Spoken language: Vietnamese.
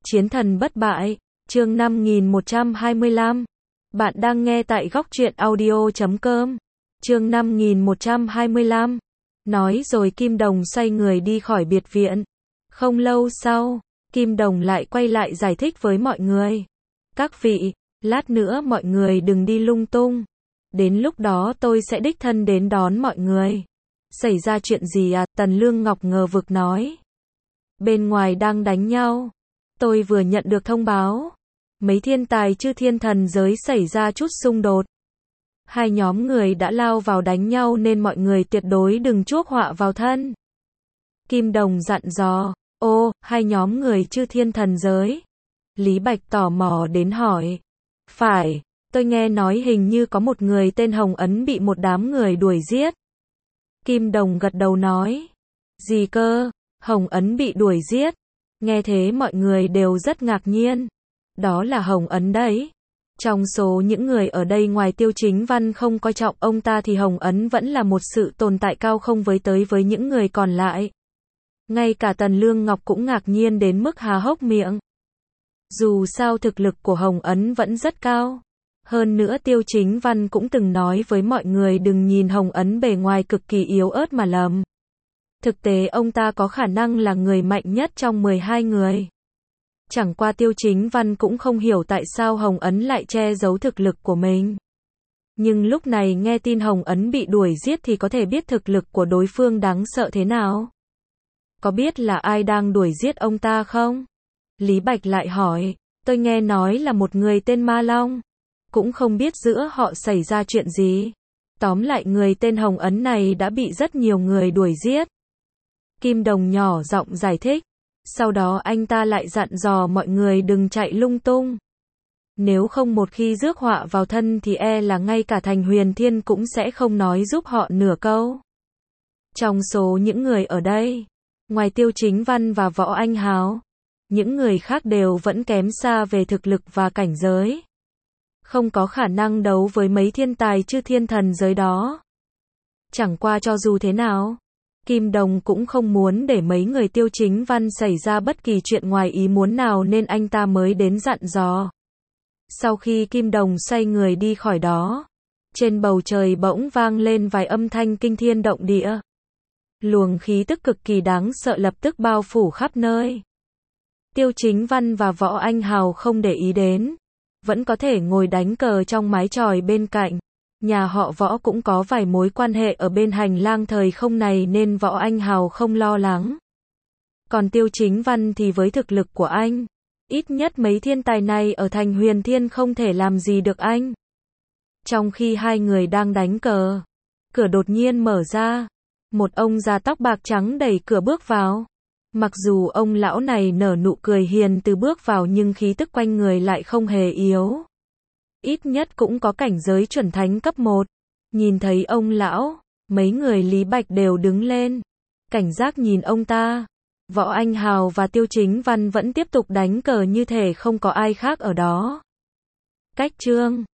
Chiến thần bất bại, chương 5125. Bạn đang nghe tại góc truyện audio.com. Chương 5125. Nói rồi Kim Đồng xoay người đi khỏi biệt viện. Không lâu sau, Kim Đồng lại quay lại giải thích với mọi người. Các vị, lát nữa mọi người đừng đi lung tung. Đến lúc đó tôi sẽ đích thân đến đón mọi người. Xảy ra chuyện gì à? Tần Lương Ngọc ngờ vực nói. Bên ngoài đang đánh nhau. Tôi vừa nhận được thông báo. Mấy thiên tài chư thiên thần giới xảy ra chút xung đột. Hai nhóm người đã lao vào đánh nhau nên mọi người tuyệt đối đừng chuốc họa vào thân. Kim Đồng dặn dò. Ô, hai nhóm người chư thiên thần giới. Lý Bạch tò mò đến hỏi. Phải, tôi nghe nói hình như có một người tên Hồng Ấn bị một đám người đuổi giết. Kim Đồng gật đầu nói. Gì cơ? Hồng Ấn bị đuổi giết. Nghe thế mọi người đều rất ngạc nhiên. Đó là Hồng Ấn đấy. Trong số những người ở đây ngoài Tiêu Chính Văn không coi trọng ông ta thì Hồng Ấn vẫn là một sự tồn tại cao không với những người còn lại. Ngay cả Tần Lương Ngọc cũng ngạc nhiên đến mức há hốc miệng. Dù sao thực lực của Hồng Ấn vẫn rất cao. Hơn nữa Tiêu Chính Văn cũng từng nói với mọi người đừng nhìn Hồng Ấn bề ngoài cực kỳ yếu ớt mà lầm. Thực tế ông ta có khả năng là người mạnh nhất trong 12 người. Chẳng qua Tiêu Chính Văn cũng không hiểu tại sao Hồng Ấn lại che giấu thực lực của mình. Nhưng lúc này nghe tin Hồng Ấn bị đuổi giết thì có thể biết thực lực của đối phương đáng sợ thế nào. Có biết là ai đang đuổi giết ông ta không? Lý Bạch lại hỏi. Tôi nghe nói là một người tên Ma Long. Cũng không biết giữa họ xảy ra chuyện gì. Tóm lại người tên Hồng Ấn này đã bị rất nhiều người đuổi giết. Kim Đồng nhỏ giọng giải thích. Sau đó anh ta lại dặn dò mọi người đừng chạy lung tung. Nếu không một khi rước họa vào thân thì e là ngay cả Thành Huyền Thiên cũng sẽ không nói giúp họ nửa câu. Trong số những người ở đây, ngoài Tiêu Chính Văn và Võ Anh Hào, những người khác đều vẫn kém xa về thực lực và cảnh giới. Không có khả năng đấu với mấy thiên tài chư thiên thần giới đó. Chẳng qua cho dù thế nào, Kim Đồng cũng không muốn để mấy người Tiêu Chính Văn xảy ra bất kỳ chuyện ngoài ý muốn nào nên anh ta mới đến dặn dò. Sau khi Kim Đồng xoay người đi khỏi đó, trên bầu trời bỗng vang lên vài âm thanh kinh thiên động địa. Luồng khí tức cực kỳ đáng sợ lập tức bao phủ khắp nơi. Tiêu Chính Văn và Võ Anh Hào không để ý đến, vẫn có thể ngồi đánh cờ trong mái chòi bên cạnh. Nhà họ Võ cũng có vài mối quan hệ ở bên hành lang thời không này nên Võ Anh Hào không lo lắng. Còn Tiêu Chính Văn thì với thực lực của anh, ít nhất mấy thiên tài này ở Thành Huyền Thiên không thể làm gì được anh. Trong khi hai người đang đánh cờ, cửa đột nhiên mở ra. Một ông già tóc bạc trắng đẩy cửa bước vào. Mặc dù ông lão này nở nụ cười hiền từ bước vào nhưng khí tức quanh người lại không hề yếu. Ít nhất cũng có cảnh giới chuẩn thánh cấp 1. Nhìn thấy ông lão, mấy người Lý Bạch đều đứng lên. Cảnh giác nhìn ông ta. Võ Anh Hào và Tiêu Chính Văn vẫn tiếp tục đánh cờ như thể không có ai khác ở đó. Cách chương